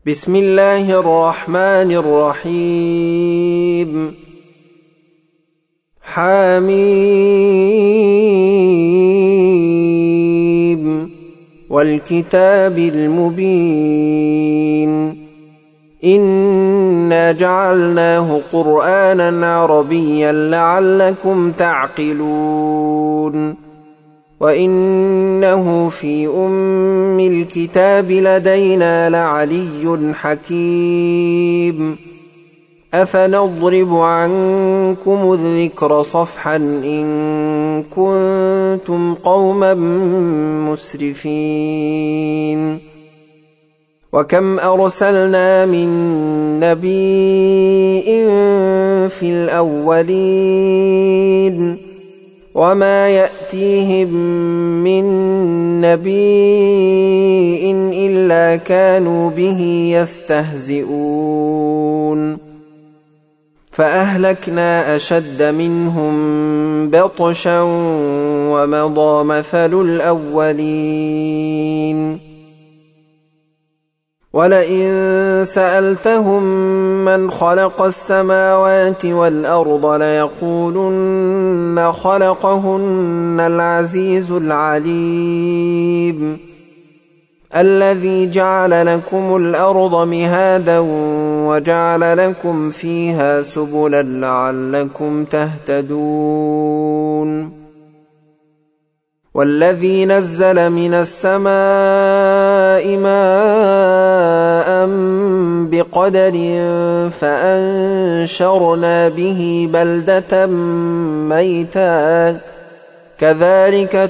بسم الله الرحمن الرحيم حميم والكتاب المبين إنا جعلناه قرآنا عربيا لعلكم تعقلون وإنه في أم الكتاب لدينا لعلي حكيم أفنضرب عنكم الذكر صفحا إن كنتم قوما مسرفين وكم أرسلنا من نبي في الأولين وما يأتيهم من نبي إلا كانوا به يستهزئون فأهلكنا أشد منهم بطشا ومضى مثل الأولين ولئن سألتهم من خلق السماوات والأرض ليقولن خلقهن العزيز العليم الذي جعل لكم الأرض مهادا وجعل لكم فيها سبلا لعلكم تهتدون والذي نزل من السماء ماء بقدر فأنشرنا به بلدة ميتا كذلك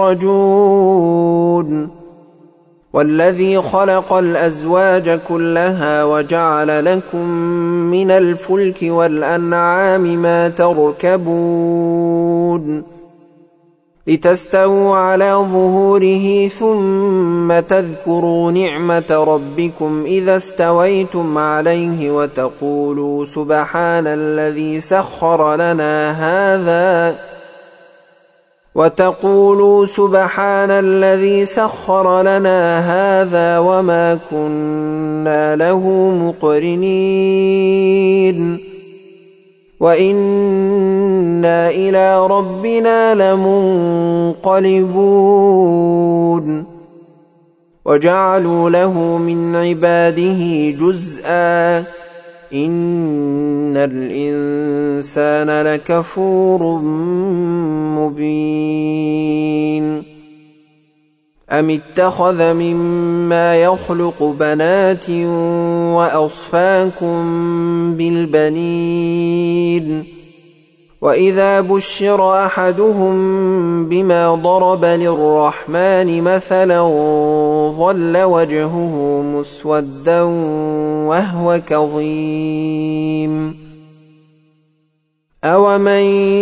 تخرجون والذي خلق الأزواج كلها وجعل لكم من الفلك والأنعام ما تركبون لتستووا على ظهوره ثم تذكروا نعمة ربكم إذا استويتم عليه وتقولوا سبحان الذي سخر لنا هذا وما كنا له مقرنين وإنا إلى ربنا لمنقلبون وجعلوا له من عباده جزءا إن الإنسان لكفور مبين أم اتخذ مما يخلق بنات وأصفاكم بالبنين وإذا بشر أحدهم بما ضرب للرحمن مثلا ظل وجهه مسودا وهو كظيم أومن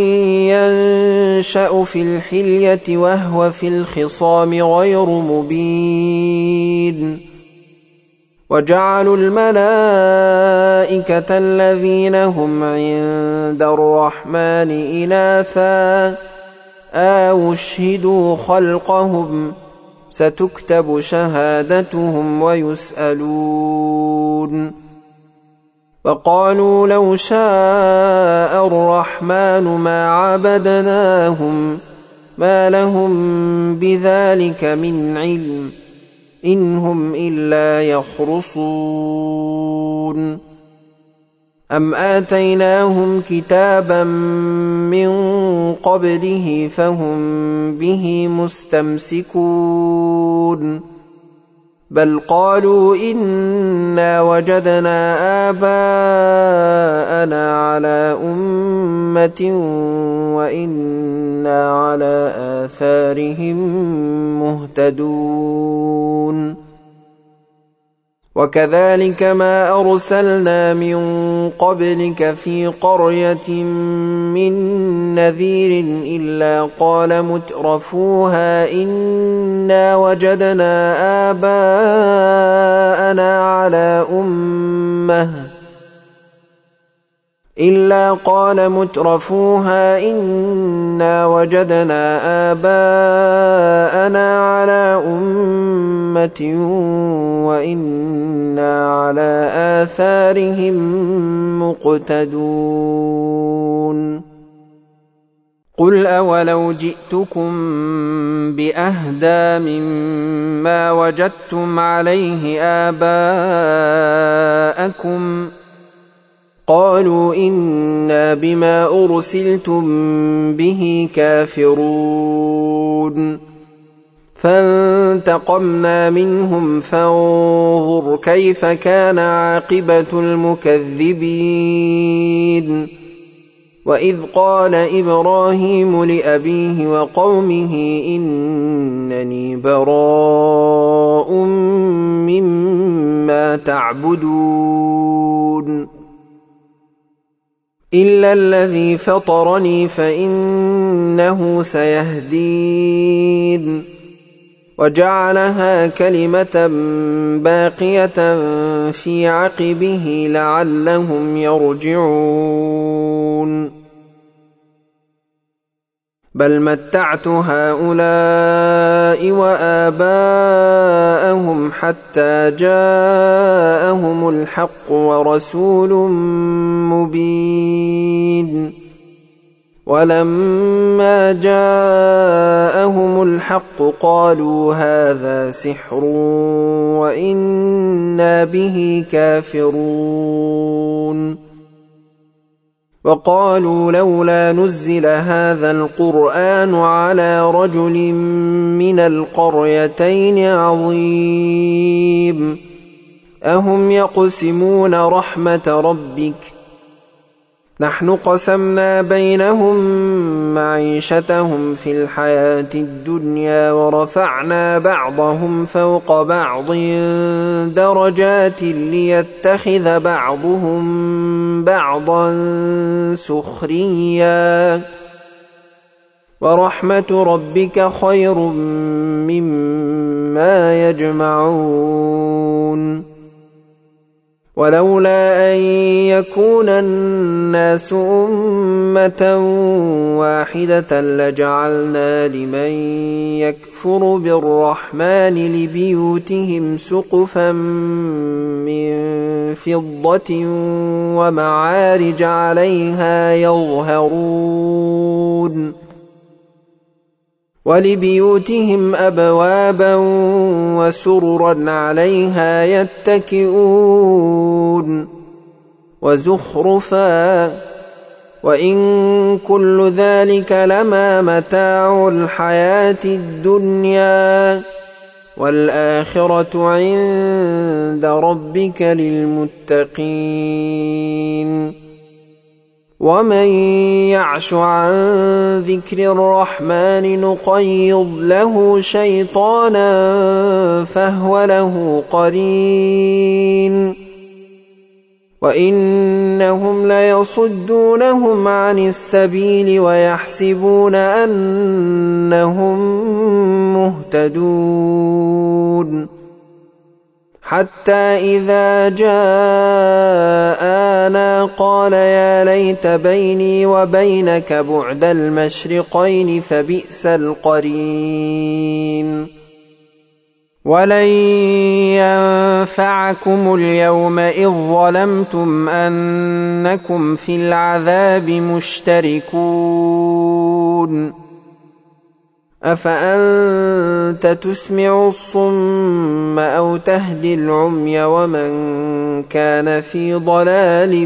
ينشأ في الحلية وهو في الخصام غير مبين وجعلوا الملائكة الذين هم عند الرحمن إناثا أشهدوا خلقهم ستكتب شهادتهم ويسألون وقالوا لو شاء الرحمن ما عبدناهم ما لهم بذلك من علم إن هم إلا يخرصون أم آتيناهم كتابا من قبله فهم به مستمسكون بل قالوا إنا وجدنا آباءنا على أمة وإنا على آثارهم مهتدون وكذلك ما أرسلنا من قبلك في قرية من نذير إلا قال مترفوها إنا وجدنا آباءنا على أمة إلا قال مترفوها إنا وجدنا آباءنا على أمة وإنا على آثارهم مقتدون قل أولو جئتكم بأهدى مما وجدتم عليه آباءكم قالوا إنا بما أرسلتم به كافرون فانتقمنا منهم فانظر كيف كان عاقبة المكذبين وإذ قال إبراهيم لأبيه وقومه إنني براء مما تعبدون إلا الذي فطرني فإنه سيهدين وجعلها كلمة باقية في عقبه لعلهم يرجعون بل متعت هؤلاء وآباءهم حتى جاءهم الحق ورسول مبين ولما جاءهم الحق قالوا هذا سحر وإنا به كافرون وقالوا لولا نزل هذا القرآن على رجل من القريتين عظيم أهم يقسمون رحمة ربك نحن قسمنا بينهم معيشتهم في الحياة الدنيا ورفعنا بعضهم فوق بعض درجات ليتخذ بعضهم بعضا سخريا ورحمة ربك خير مما يجمعون ولولا أن يكون الناس أمة واحدة لجعلنا لمن يكفر بالرحمن لبيوتهم سقفا من فضة ومعارج عليها يظهرون ولبيوتهم أبوابا وسررا عليها يتكئون وزخرفا وإن كل ذلك لما متاع الحياة الدنيا والآخرة عند ربك للمتقين ومن يعش عن ذكر الرحمن نقيض له شيطانا فهو له قرين وإنهم ليصدونهم عن السبيل ويحسبون أنهم مهتدون حتى إذا جاءنا قال يا ليت بيني وبينك بعد المشرقين فبئس القرين ولن ينفعكم اليوم إذ ظلمتم أنكم في العذاب مشتركون أفأنت تسمع الصم أو تهدي العمي ومن كان في ضلال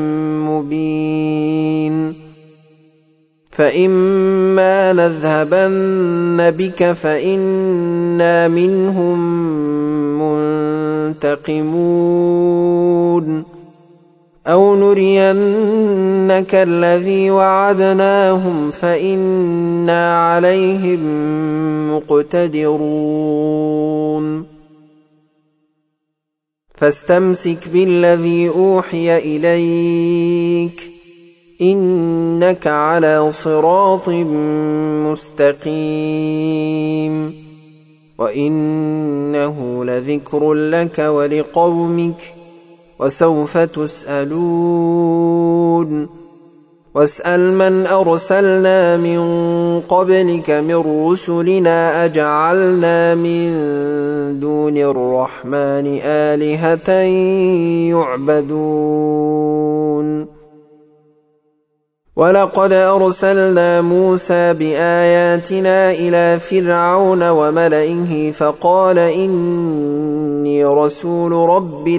مبين فإما نذهبن بك فإنا منهم منتقمون أو نرينك الذي وعدناهم فإنا عليهم مقتدرون فاستمسك بالذي أوحي إليك إنك على صراط مستقيم وإنه لذكر لك ولقومك وسوف تسألون واسأل من أرسلنا من قبلك من رسلنا أجعلنا من دون الرحمن آلهة يعبدون ولقد أرسلنا موسى بآياتنا إلى فرعون وملئه فقال إني رسول رب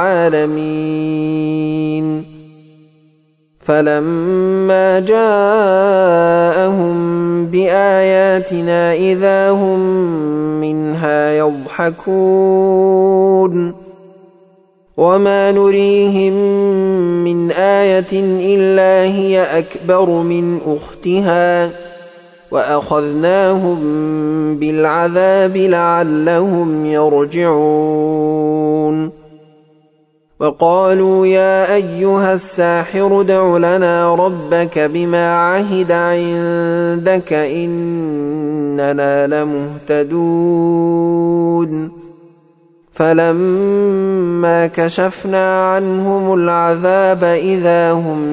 العالمين فلما جاءهم بآياتنا إذا هم منها يضحكون وما نريهم من آية إلا هي أكبر من أختها وأخذناهم بالعذاب لعلهم يرجعون وقالوا يا أيها الساحر ادع لنا ربك بما عهد عندك إننا لمهتدون فلما كشفنا عنهم العذاب إذا هم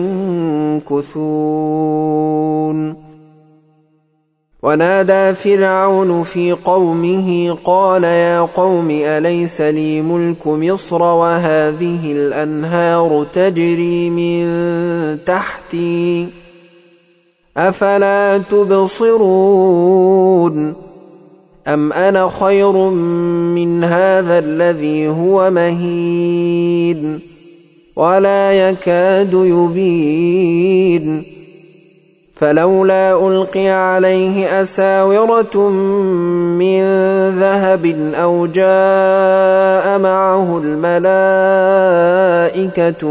ينكثون ونادى فرعون في قومه قال يا قوم أليس لي ملك مصر وهذه الأنهار تجري من تحتي أفلا تبصرون أم أنا خير من هذا الذي هو مهين ولا يكاد يبين فلولا ألقي عليه أساورة من ذهب أو جاء معه الملائكة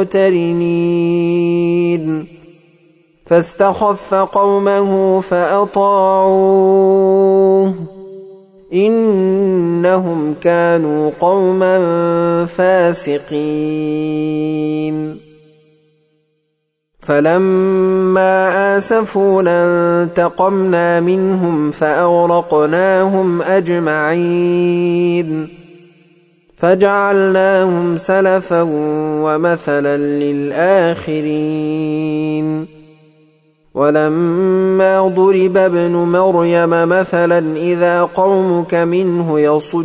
مقترنين فاستخف قومه فأطاعوه إنهم كانوا قوما فاسقين فلما آسفونا انتقمنا منهم فأغرقناهم أجمعين فجعلناهم سلفا ومثلا للآخرين ولما ضرب ابن مريم مثلا إذا قومك منه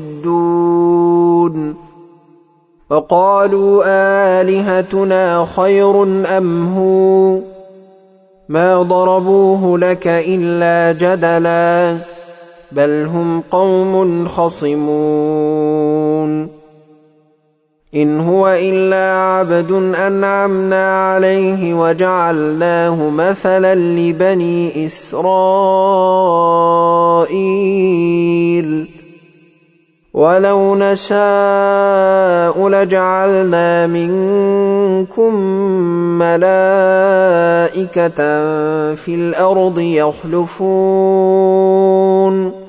يصدون وقالوا آلهتنا خير أم هو ما ضربوه لك إلا جدلا بل هم قوم خصمون إن هو إلا عبد أنعمنا عليه وجعلناه مثلا لبني إسرائيل ولو نشاء لجعلنا منكم ملائكة في الأرض يخلفون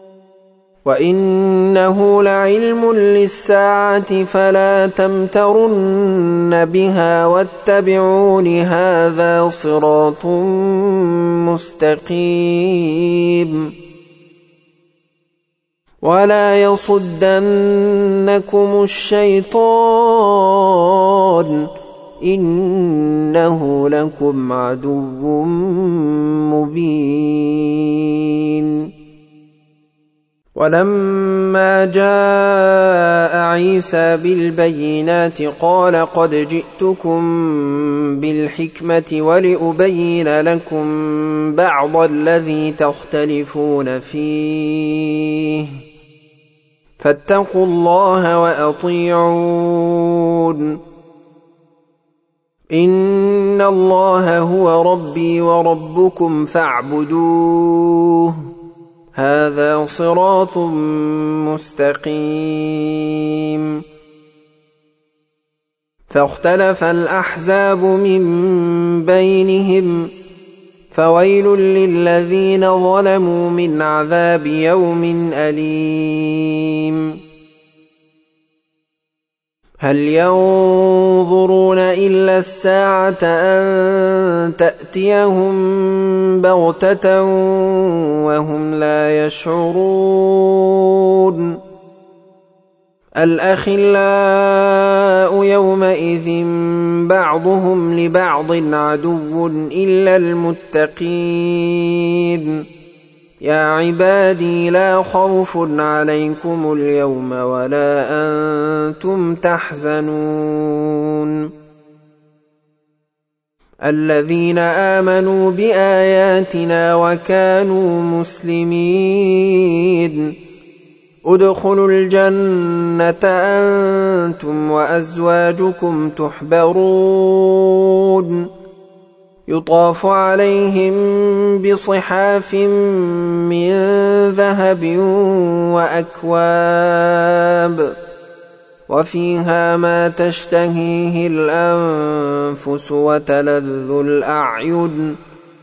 وإنه لعلم للساعة فلا تمترن بها واتبعون هذا صراط مستقيم ولا يصدنكم الشيطان إنه لكم عدو مبين ولما جاء عيسى بالبينات قال قد جئتكم بالحكمة ولأبين لكم بعض الذي تختلفون فيه فاتقوا الله وأطيعون إن الله هو ربي وربكم فاعبدوه هذا صراط مستقيم فاختلف الأحزاب من بينهم فويل للذين ظلموا من عذاب يوم أليم هل ينظرون إلا الساعة أن تأتيهم بغتة وهم لا يشعرون الأخلاء يومئذ بعضهم لبعض عدو إلا المتقين يا عبادي لا خوف عليكم اليوم ولا أنتم تحزنون الذين آمنوا بآياتنا وكانوا مسلمين ادخلوا الجنة أنتم وأزواجكم تحبرون يطاف عليهم بصحاف من ذهب وأكواب وفيها ما تشتهيه الأنفس وتلذ الأعين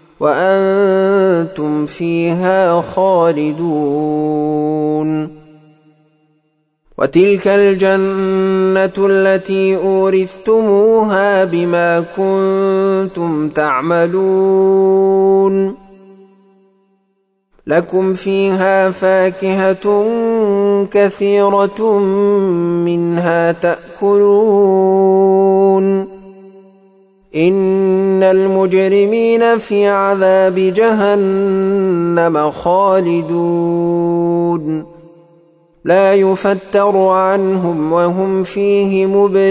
وأنتم فيها خالدون وتلك الجنة التي أورثتموها بما كنتم تعملون لكم فيها فاكهة كثيرة منها تأكلون إن المجرمين في عذاب جهنم خالدون لا يفتر عنهم وهم فيه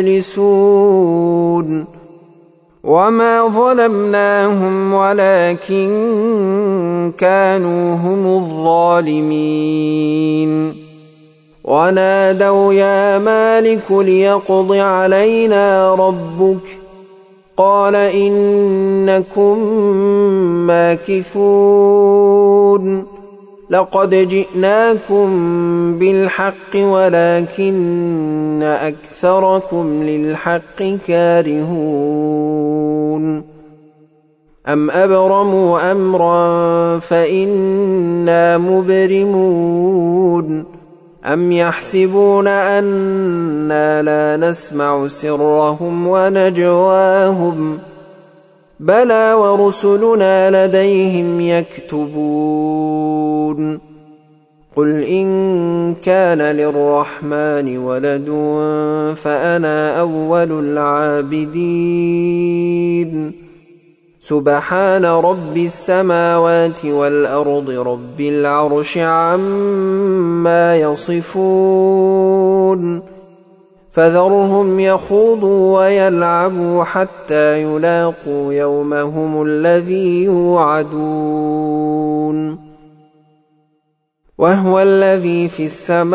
مبلسون وما ظلمناهم ولكن كانوا هم الظالمين ونادوا يا مالك ليقض علينا ربك قال إنكم ماكثون لقد جئناكم بالحق ولكن أكثركم للحق كارهون أم أبرموا أمرا فإنا مبرمون أم يحسبون أنا لا نسمع سرهم ونجواهم بلى ورسلنا لديهم يكتبون قل إن كان للرحمن ولد فأنا أول العابدين سبحان رب السماوات والأرض رب العرش عما يصفون فذرهم يخوضوا ويلعبوا حتى يلاقوا يومهم الذي يوعدون وهو الذي في السماء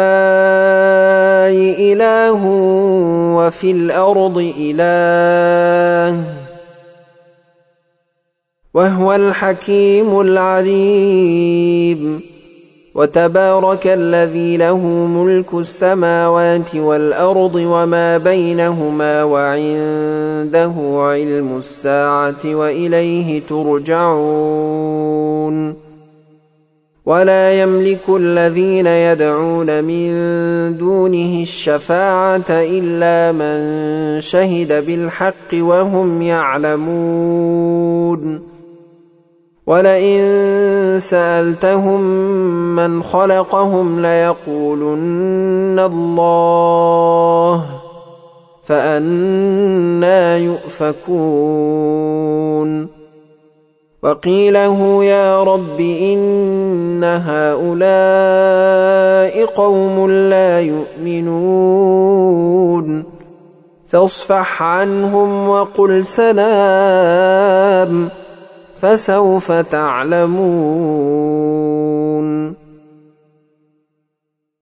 إله وفي الأرض إله وهو الحكيم العليم وتبارك الذي له ملك السماوات والأرض وما بينهما وعنده علم الساعة وإليه ترجعون ولا يملك الذين يدعون من دونه الشفاعة إلا من شهد بالحق وهم يعلمون ولئن سألتهم من خلقهم ليقولن الله فأنى يؤفكون وقيله يا رب إن هؤلاء قوم لا يؤمنون فاصفح عنهم وقل سلام فسوف تعلمون